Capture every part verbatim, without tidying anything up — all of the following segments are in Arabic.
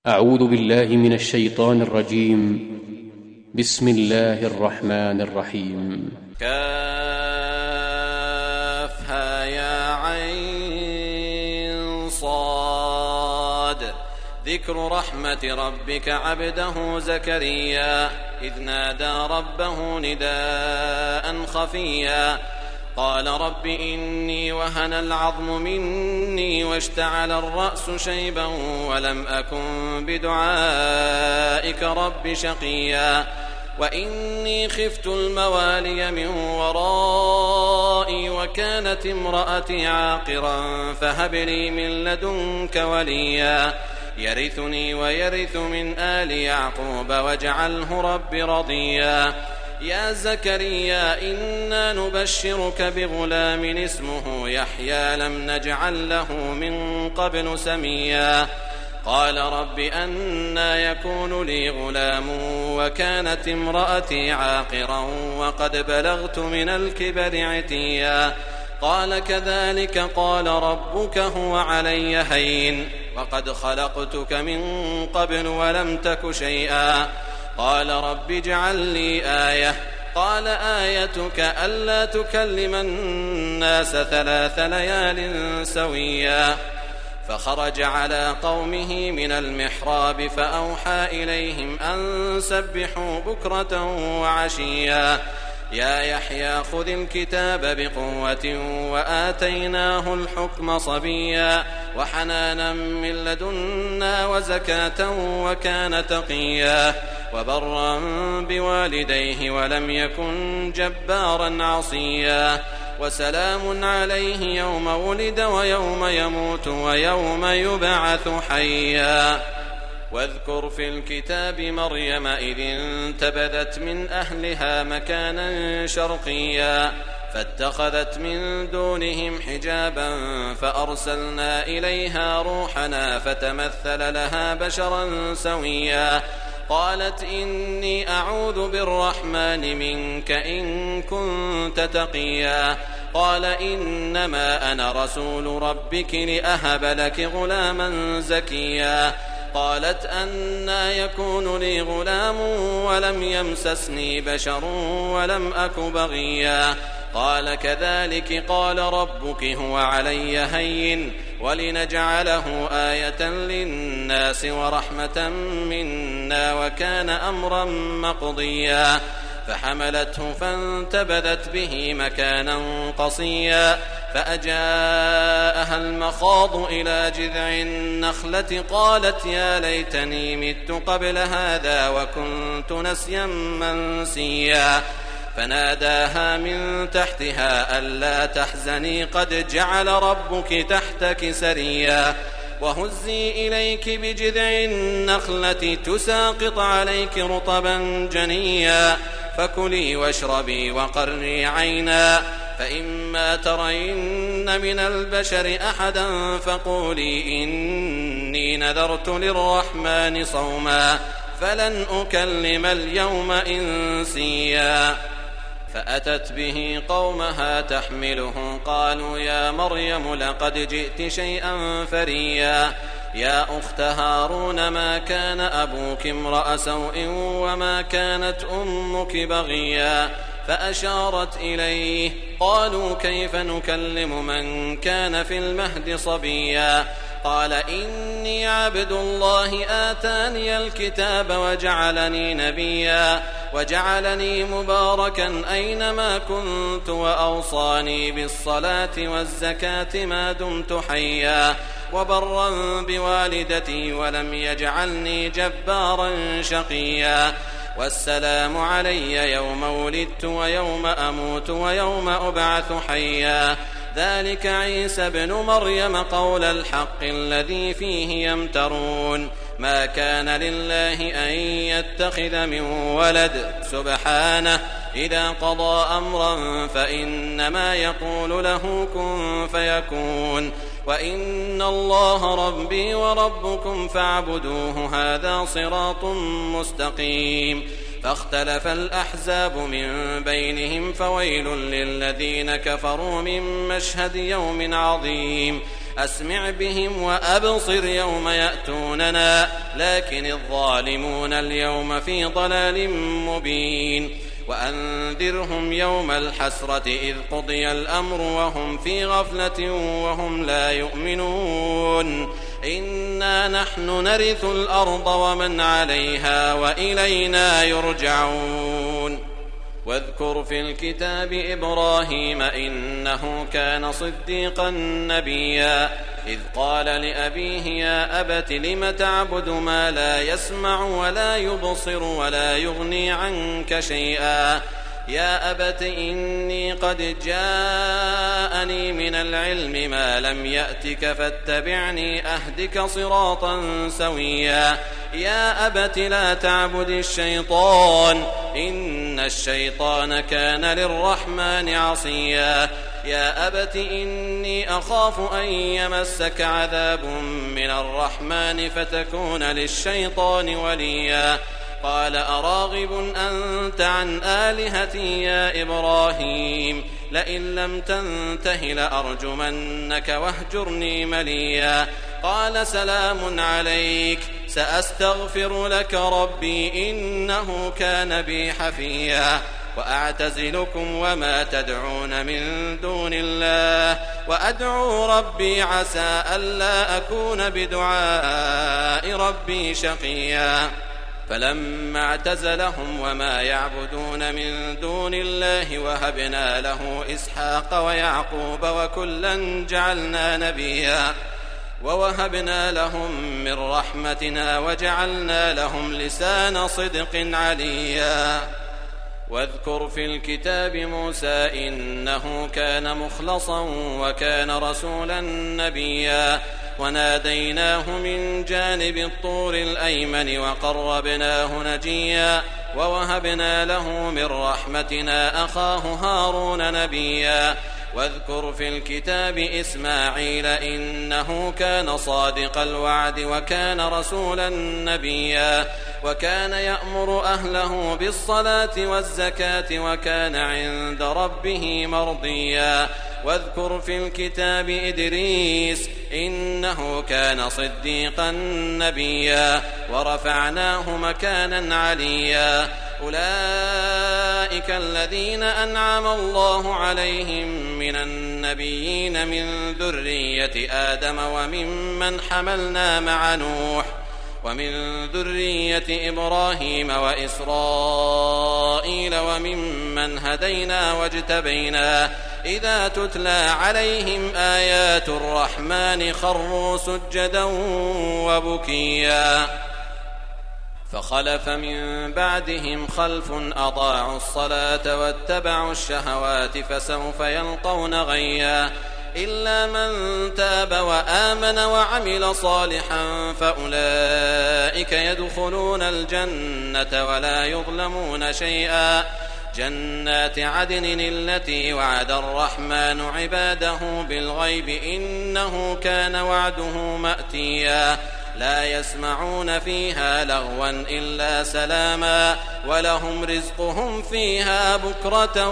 أعوذ بالله من الشيطان الرجيم. بسم الله الرحمن الرحيم. كافها يا عين صاد. ذكر رحمة ربك عبده زكريا إذ نادى ربه نداء خفيا قال رب إني وهن العظم مني واشتعل الرأس شيبا ولم أكن بدعائك رب شقيا وإني خفت الموالي من ورائي وكانت امرأتي عاقرا فهب لي من لدنك وليا يرثني ويرث من آل يعقوب واجعله رب رضيا يا زكريا إنا نبشرك بغلام اسمه يحيى لم نجعل له من قبل سميا قال رب أنى يكون لي غلام وكانت امرأتي عاقرا وقد بلغت من الكبر عتيا قال كذلك قال ربك هو علي هين وقد خلقتك من قبل ولم تك شيئا قال رب اجعل لي آية قال آيتك ألا تكلم الناس ثلاث ليال سويا فخرج على قومه من المحراب فأوحى إليهم أن سبحوا بكرة وعشيا يا يحيى خذ الكتاب بقوة وآتيناه الحكم صبيا وحنانا من لدنا وزكاة وكان تقيا وبرا بوالديه ولم يكن جبارا عصيا وسلام عليه يوم ولد ويوم يموت ويوم يبعث حيا واذكر في الكتاب مريم إذ انتبذت من أهلها مكانا شرقيا فاتخذت من دونهم حجابا فأرسلنا إليها روحنا فتمثل لها بشرا سويا قالت إني أعوذ بالرحمن منك إن كنت تقيا قال إنما أنا رسول ربك لأهب لك غلاما زكيا قالت أنى يكون لي غلام ولم يمسسني بشر ولم أك بغيا قال كذلك قال ربك هو علي هين ولنجعله آية للناس ورحمة منا وكان أمرا مقضيا فحملته فانتبذت به مكانا قصيا فأجاءها المخاض إلى جذع النخلة قالت يا ليتني مت قبل هذا وكنت نسيا منسيا فناداها من تحتها ألا تحزني قد جعل ربك تحتك سريا وهزي إليك بجذع النخلة تساقط عليك رطبا جنيا فكلي واشربي وقري عينا فإما ترين من البشر أحدا فقولي إني نذرت للرحمن صوما فلن أكلم اليوم إنسيا فأتت به قومها تحمله قالوا يا مريم لقد جئت شيئا فريا يا أخت هارون ما كان أبوك امرأ سوء وما كانت أمك بغيا فأشارت إليه قالوا كيف نكلم من كان في المهد صبيا قال إني عبد الله آتاني الكتاب وجعلني نبيا وجعلني مباركا أينما كنت وأوصاني بالصلاة والزكاة ما دمت حيا وبرا بوالدتي ولم يجعلني جبارا شقيا والسلام علي يوم ولدت ويوم أموت ويوم أبعث حيا ذلك عيسى ابن مريم قول الحق الذي فيه يمترون ما كان لله أن يتخذ من ولد سبحانه إذا قضى أمرا فإنما يقول له كن فيكون وإن الله ربي وربكم فاعبدوه هذا صراط مستقيم فاختلف الأحزاب من بينهم فويل للذين كفروا من مشهد يوم عظيم أسمع بهم وأبصر يوم يأتوننا لكن الظالمون اليوم في ضلال مبين وأنذرهم يوم الحسرة إذ قضي الأمر وهم في غفلة وهم لا يؤمنون إنا نحن نرث الأرض ومن عليها وإلينا يرجعون واذكر في الكتاب إبراهيم إنه كان صديقا نبيا إذ قال لأبيه يا أبت لم تعبد ما لا يسمع ولا يبصر ولا يغني عنك شيئا يا أبت إني قد جاءني من العلم ما لم يأتك فاتبعني أهدك صراطا سويا يا أبت لا تعبد الشيطان إن الشيطان كان للرحمن عصيا يا أبت إني أخاف أن يمسك عذاب من الرحمن فتكون للشيطان وليا قال أراغب أنت عن آلهتي يا إبراهيم لئن لم تنته لأرجمنك واهجرني مليا قال سلام عليك سأستغفر لك ربي إنه كان بي حفيا وأعتزلكم وما تدعون من دون الله وأدعو ربي عسى ألا أكون بدعاء ربي شقيا فلما اعتزلهم وما يعبدون من دون الله وهبنا له إسحاق ويعقوب وكلا جعلنا نبيا ووهبنا لهم من رحمتنا وجعلنا لهم لسان صدق عليا واذكر في الكتاب موسى إنه كان مخلصا وكان رسولا نبيا وناديناه من جانب الطور الأيمن وقربناه نجيا ووهبنا له من رحمتنا أخاه هارون نبيا واذكر في الكتاب إسماعيل إنه كان صادق الوعد وكان رسولا نبيا وكان يأمر أهله بالصلاة والزكاة وكان عند ربه مرضيا واذكر في الكتاب إدريس إنه كان صديقا نبيا ورفعناه مكانا عليا أولئك الذين أنعم الله عليهم من النبيين من ذرية آدم وممن حملنا مع نوح ومن ذرية إبراهيم وإسرائيل وممن هدينا واجتبينا إذا تتلى عليهم آيات الرحمن خروا سجدا وبكيا فخلف من بعدهم خلف أضاعوا الصلاة واتبعوا الشهوات فسوف يلقون غيا إلا من تاب وآمن وعمل صالحا فأولئك يدخلون الجنة ولا يظلمون شيئا جنات عدن التي وعد الرحمن عباده بالغيب إنه كان وعده مأتيا لا يسمعون فيها لغوا إلا سلاما ولهم رزقهم فيها بكرة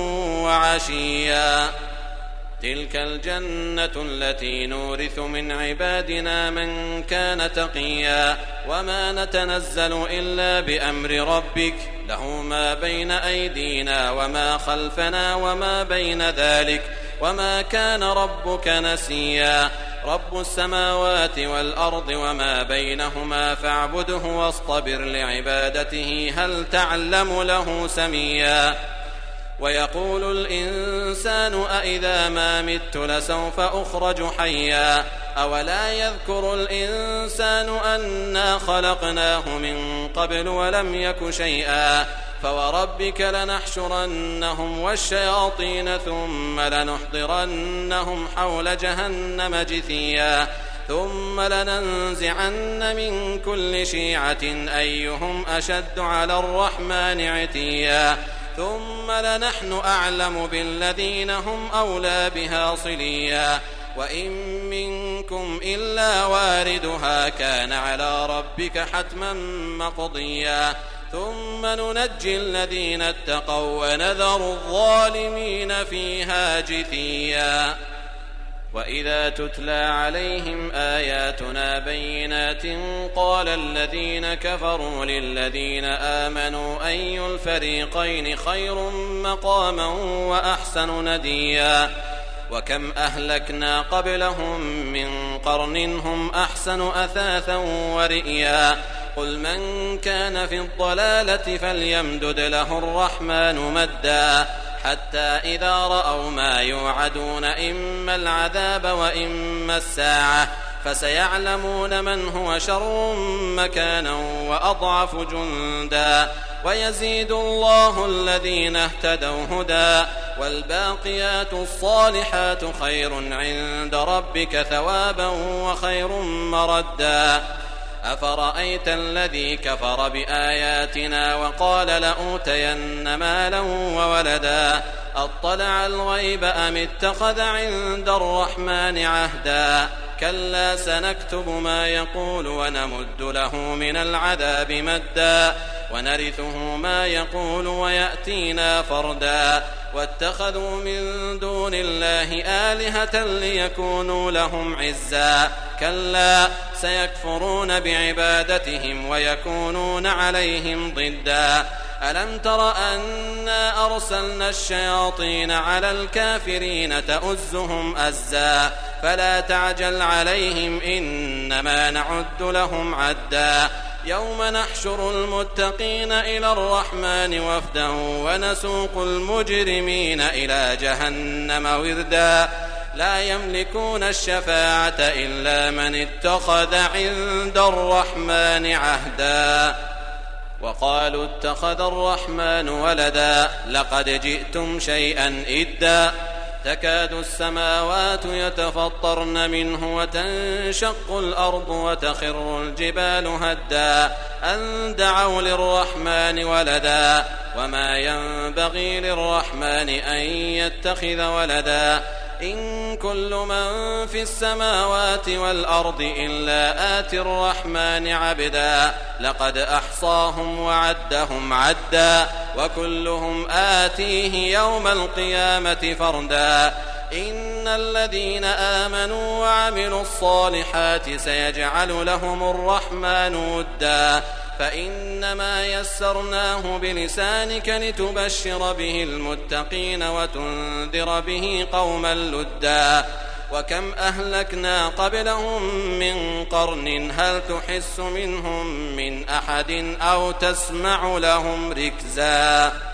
وعشيا تلك الجنة التي نورث من عبادنا من كان تقيا وما نتنزل إلا بأمر ربك له ما بين أيدينا وما خلفنا وما بين ذلك وما كان ربك نسيا رب السماوات والأرض وما بينهما فاعبده واصطبر لعبادته هل تعلم له سميا ويقول الإنسان أإذا ما مت لسوف أخرج حيا أولا يذكر الإنسان أنا خلقناه من قبل ولم يك شيئا فوربك لنحشرنهم والشياطين ثم لنحضرنهم حول جهنم جثيا ثم لننزعن من كل شيعة أيهم أشد على الرحمن عتيا ثم لنحن أعلم بالذين هم أولى بها صليا وإن منكم إلا واردها كان على ربك حتما مقضيا ثم ننجي الذين اتقوا ونذر الظالمين فيها جثيا وإذا تتلى عليهم آياتنا بينات قال الذين كفروا للذين آمنوا أي الفريقين خير مقاما وأحسن نديا وكم أهلكنا قبلهم من قرن هم أحسن أثاثا ورئيا قل من كان في الضلالة فليمدد له الرحمن مدا حتى إذا رأوا ما يوعدون إما العذاب وإما الساعة فسيعلمون من هو شر مكانا وأضعف جندا ويزيد الله الذين اهتدوا هدى والباقيات الصالحات خير عند ربك ثوابا وخير مردا أفرأيت الذي كفر بآياتنا وقال لأوتين مالا وولدا أطلع الغيب أم اتخذ عند الرحمن عهدا كلا سنكتب ما يقول ونمد له من العذاب مدا ونرثه ما يقول ويأتينا فردا واتخذوا من دون الله آلهة ليكونوا لهم عزا كلا سيكفرون بعبادتهم ويكونون عليهم ضدا ألم تر أنا أرسلنا الشياطين على الكافرين تؤزهم أزا فلا تعجل عليهم إنما نعد لهم عدا يوم نحشر المتقين إلى الرحمن وفدا ونسوق المجرمين إلى جهنم وردا لا يملكون الشفاعة إلا من اتخذ عند الرحمن عهدا وقالوا اتخذ الرحمن ولدا لقد جئتم شيئا إدا تكاد السماوات يتفطرن منه وتنشق الأرض وتخر الجبال هدا أن دعوا للرحمن ولدا وما ينبغي للرحمن أن يتخذ ولدا إن كل من في السماوات والأرض إلا آتي الرحمن عبدا لقد أحصاهم وعدهم عدا وكلهم آتيه يوم القيامة فردا إن الذين آمنوا وعملوا الصالحات سيجعل لهم الرحمن ودا فإنما يسرناه بلسانك لتبشر به المتقين وتنذر به قوما لدا وكم أهلكنا قبلهم من قرن هل تحس منهم من أحد أو تسمع لهم ركزا